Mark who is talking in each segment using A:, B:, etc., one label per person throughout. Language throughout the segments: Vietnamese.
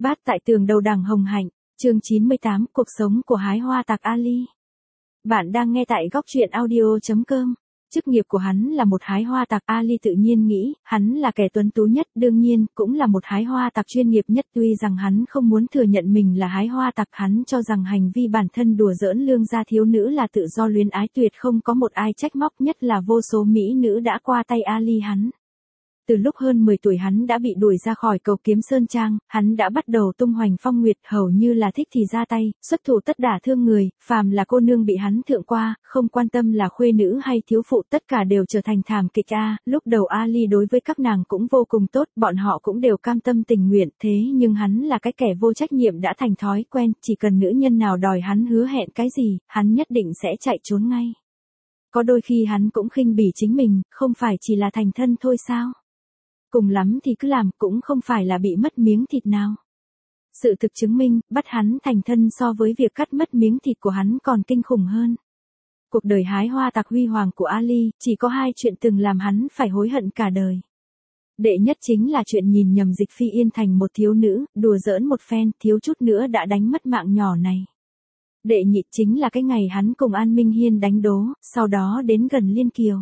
A: Bát tại tường đầu đằng hồng hạnh, chương 98, cuộc sống của hái hoa tạc Ali. Bạn đang nghe tại góc truyện audio.com. Chức nghiệp của hắn là một hái hoa tạc. Ali tự nhiên nghĩ, hắn là kẻ tuấn tú nhất, đương nhiên, cũng là một hái hoa tạc chuyên nghiệp nhất. Tuy rằng hắn không muốn thừa nhận mình là hái hoa tạc, hắn cho rằng hành vi bản thân đùa giỡn lương gia thiếu nữ là tự do luyến ái, tuyệt không có một ai trách móc, nhất là vô số mỹ nữ đã qua tay Ali hắn. Từ lúc hơn 10 tuổi hắn đã bị đuổi ra khỏi cầu Kiếm Sơn Trang, hắn đã bắt đầu tung hoành phong nguyệt, hầu như là thích thì ra tay, xuất thủ tất đả thương người, phàm là cô nương bị hắn thượng qua, không quan tâm là khuê nữ hay thiếu phụ, tất cả đều trở thành thảm kịch a. Lúc đầu Ali đối với các nàng cũng vô cùng tốt, bọn họ cũng đều cam tâm tình nguyện, thế nhưng hắn là cái kẻ vô trách nhiệm đã thành thói quen, chỉ cần nữ nhân nào đòi hắn hứa hẹn cái gì, hắn nhất định sẽ chạy trốn ngay. Có đôi khi hắn cũng khinh bỉ chính mình, không phải chỉ là thành thân thôi sao? Cùng lắm thì cứ làm, cũng không phải là bị mất miếng thịt nào. Sự thực chứng minh, bắt hắn thành thân so với việc cắt mất miếng thịt của hắn còn kinh khủng hơn. Cuộc đời hái hoa tạc huy hoàng của Ali, chỉ có hai chuyện từng làm hắn phải hối hận cả đời. Đệ nhất chính là chuyện nhìn nhầm Dịch Phi Yên thành một thiếu nữ, đùa giỡn một phen, thiếu chút nữa đã đánh mất mạng nhỏ này. Đệ nhị chính là cái ngày hắn cùng An Minh Hiên đánh đố, sau đó đến gần Liên Kiều.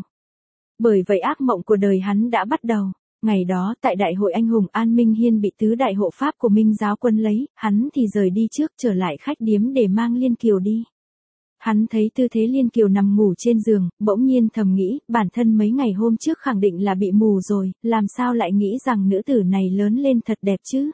A: Bởi vậy ác mộng của đời hắn đã bắt đầu. Ngày đó, tại đại hội anh hùng, An Minh Hiên bị tứ đại hộ pháp của Minh giáo quân lấy, hắn thì rời đi trước, trở lại khách điếm để mang Liên Kiều đi. Hắn thấy tư thế Liên Kiều nằm ngủ trên giường, bỗng nhiên thầm nghĩ, bản thân mấy ngày hôm trước khẳng định là bị mù rồi, làm sao lại nghĩ rằng nữ tử này lớn lên thật đẹp chứ.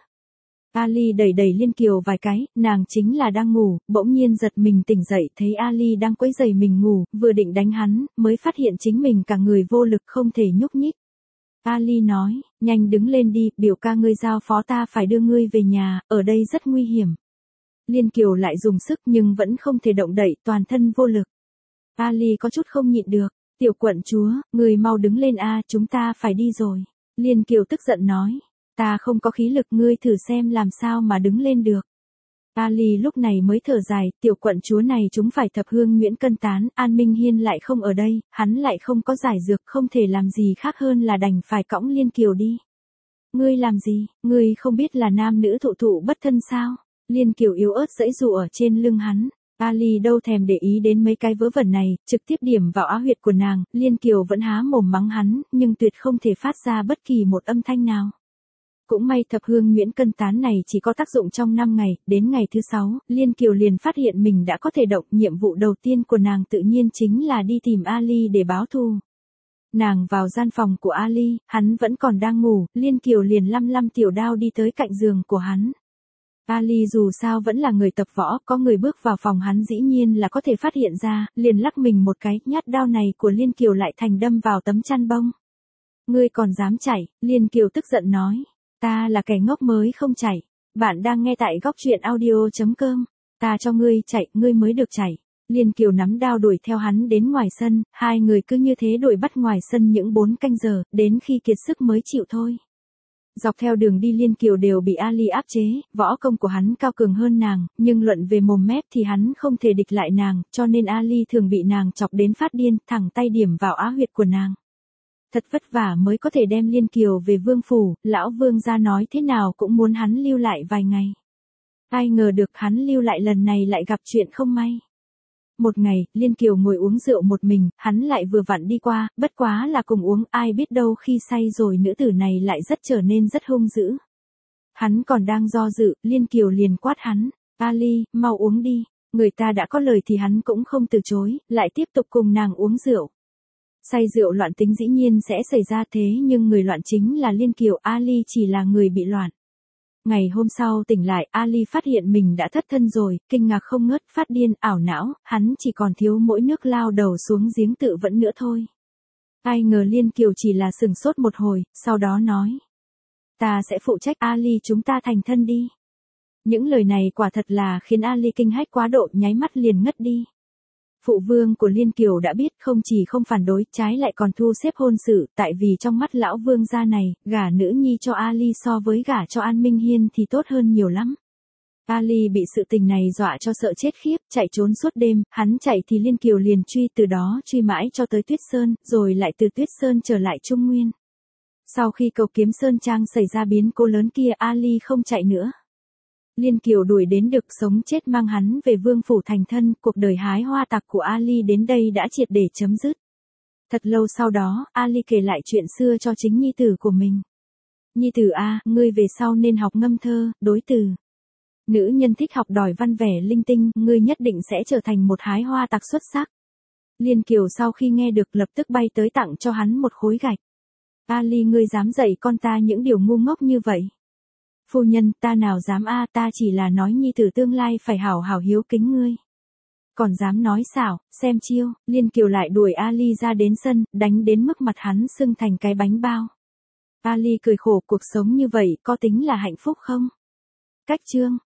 A: Ali đẩy đẩy Liên Kiều vài cái, nàng chính là đang ngủ, bỗng nhiên giật mình tỉnh dậy, thấy Ali đang quấy rầy mình ngủ, vừa định đánh hắn, mới phát hiện chính mình cả người vô lực không thể nhúc nhích. Ali nói, nhanh đứng lên đi, biểu ca ngươi giao phó ta phải đưa ngươi về nhà, ở đây rất nguy hiểm. Liên Kiều lại dùng sức nhưng vẫn không thể động đậy, toàn thân vô lực. Ali có chút không nhịn được, tiểu quận chúa, ngươi mau đứng lên a, chúng ta phải đi rồi. Liên Kiều tức giận nói, ta không có khí lực, ngươi thử xem làm sao mà đứng lên được. Ali lúc này mới thở dài, tiểu quận chúa này chúng phải thập hương Nguyễn Cân tán, An Minh Hiên lại không ở đây, hắn lại không có giải dược, không thể làm gì khác hơn là đành phải cõng Liên Kiều đi. Ngươi làm gì, ngươi không biết là nam nữ thụ thụ bất thân sao? Liên Kiều yếu ớt giãy giụa ở trên lưng hắn. Ali đâu thèm để ý đến mấy cái vớ vẩn này, trực tiếp điểm vào á huyệt của nàng, Liên Kiều vẫn há mồm mắng hắn, nhưng tuyệt không thể phát ra bất kỳ một âm thanh nào. Cũng may thập hương Nguyễn Cân tán này chỉ có tác dụng trong 5 ngày, đến ngày thứ 6, Liên Kiều liền phát hiện mình đã có thể động, nhiệm vụ đầu tiên của nàng tự nhiên chính là đi tìm Ali để báo thù. Nàng vào gian phòng của Ali, hắn vẫn còn đang ngủ, Liên Kiều liền lăm tiểu đao đi tới cạnh giường của hắn. Ali dù sao vẫn là người tập võ, có người bước vào phòng hắn dĩ nhiên là có thể phát hiện ra, liền lắc mình một cái, nhát đao này của Liên Kiều lại thành đâm vào tấm chăn bông. Ngươi còn dám chạy, Liên Kiều tức giận nói. Ta là kẻ ngốc mới không chạy. Bạn đang nghe tại góc truyện audio.com. Ta cho ngươi chạy, ngươi mới được chạy. Liên Kiều nắm đao đuổi theo hắn đến ngoài sân, hai người cứ như thế đuổi bắt ngoài sân những 4 canh giờ, đến khi kiệt sức mới chịu thôi. Dọc theo đường đi Liên Kiều đều bị Ali áp chế, võ công của hắn cao cường hơn nàng, nhưng luận về mồm mép thì hắn không thể địch lại nàng, cho nên Ali thường bị nàng chọc đến phát điên, thẳng tay điểm vào á huyệt của nàng. Thật vất vả mới có thể đem Liên Kiều về vương phủ, lão vương gia nói thế nào cũng muốn hắn lưu lại vài ngày. Ai ngờ được hắn lưu lại lần này lại gặp chuyện không may. Một ngày, Liên Kiều ngồi uống rượu một mình, hắn lại vừa vặn đi qua, bất quá là cùng uống, ai biết đâu khi say rồi nữ tử này lại trở nên rất hung dữ. Hắn còn đang do dự, Liên Kiều liền quát hắn, Ali, mau uống đi, người ta đã có lời thì hắn cũng không từ chối, lại tiếp tục cùng nàng uống rượu. Say rượu loạn tính dĩ nhiên sẽ xảy ra thế nhưng người loạn chính là Liên Kiều, Ali chỉ là người bị loạn. Ngày hôm sau tỉnh lại, Ali phát hiện mình đã thất thân rồi, kinh ngạc không ngớt, phát điên, ảo não, hắn chỉ còn thiếu mỗi nước lao đầu xuống giếng tự vẫn nữa thôi. Ai ngờ Liên Kiều chỉ là sừng sốt một hồi, sau đó nói. Ta sẽ phụ trách Ali, chúng ta thành thân đi. Những lời này quả thật là khiến Ali kinh hách quá độ, nháy mắt liền ngất đi. Phụ vương của Liên Kiều đã biết, không chỉ không phản đối, trái lại còn thu xếp hôn sự, tại vì trong mắt lão vương gia này, gả nữ nhi cho Ali so với gả cho An Minh Hiên thì tốt hơn nhiều lắm. Ali bị sự tình này dọa cho sợ chết khiếp, chạy trốn suốt đêm, hắn chạy thì Liên Kiều liền truy, từ đó truy mãi cho tới Tuyết Sơn, rồi lại từ Tuyết Sơn trở lại Trung Nguyên. Sau khi cầu Kiếm Sơn Trang xảy ra biến cố lớn kia, Ali không chạy nữa. Liên Kiều đuổi đến được sống chết mang hắn về vương phủ thành thân, cuộc đời hái hoa tặc của Ali đến đây đã triệt để chấm dứt. Thật lâu sau đó, Ali kể lại chuyện xưa cho chính nhi tử của mình. Nhi tử a, ngươi về sau nên học ngâm thơ, đối từ. Nữ nhân thích học đòi văn vẻ linh tinh, ngươi nhất định sẽ trở thành một hái hoa tặc xuất sắc. Liên Kiều sau khi nghe được lập tức bay tới tặng cho hắn một khối gạch. Ali, ngươi dám dạy con ta những điều ngu ngốc như vậy? Phu nhân, ta nào dám a, ta chỉ là nói nhi tử tương lai phải hảo hảo hiếu kính ngươi. Còn dám nói xảo, xem chiêu. Liên Kiều lại đuổi Ali ra đến sân, đánh đến mức mặt hắn sưng thành cái bánh bao. Ali cười khổ, cuộc sống như vậy có tính là hạnh phúc không? Cách chương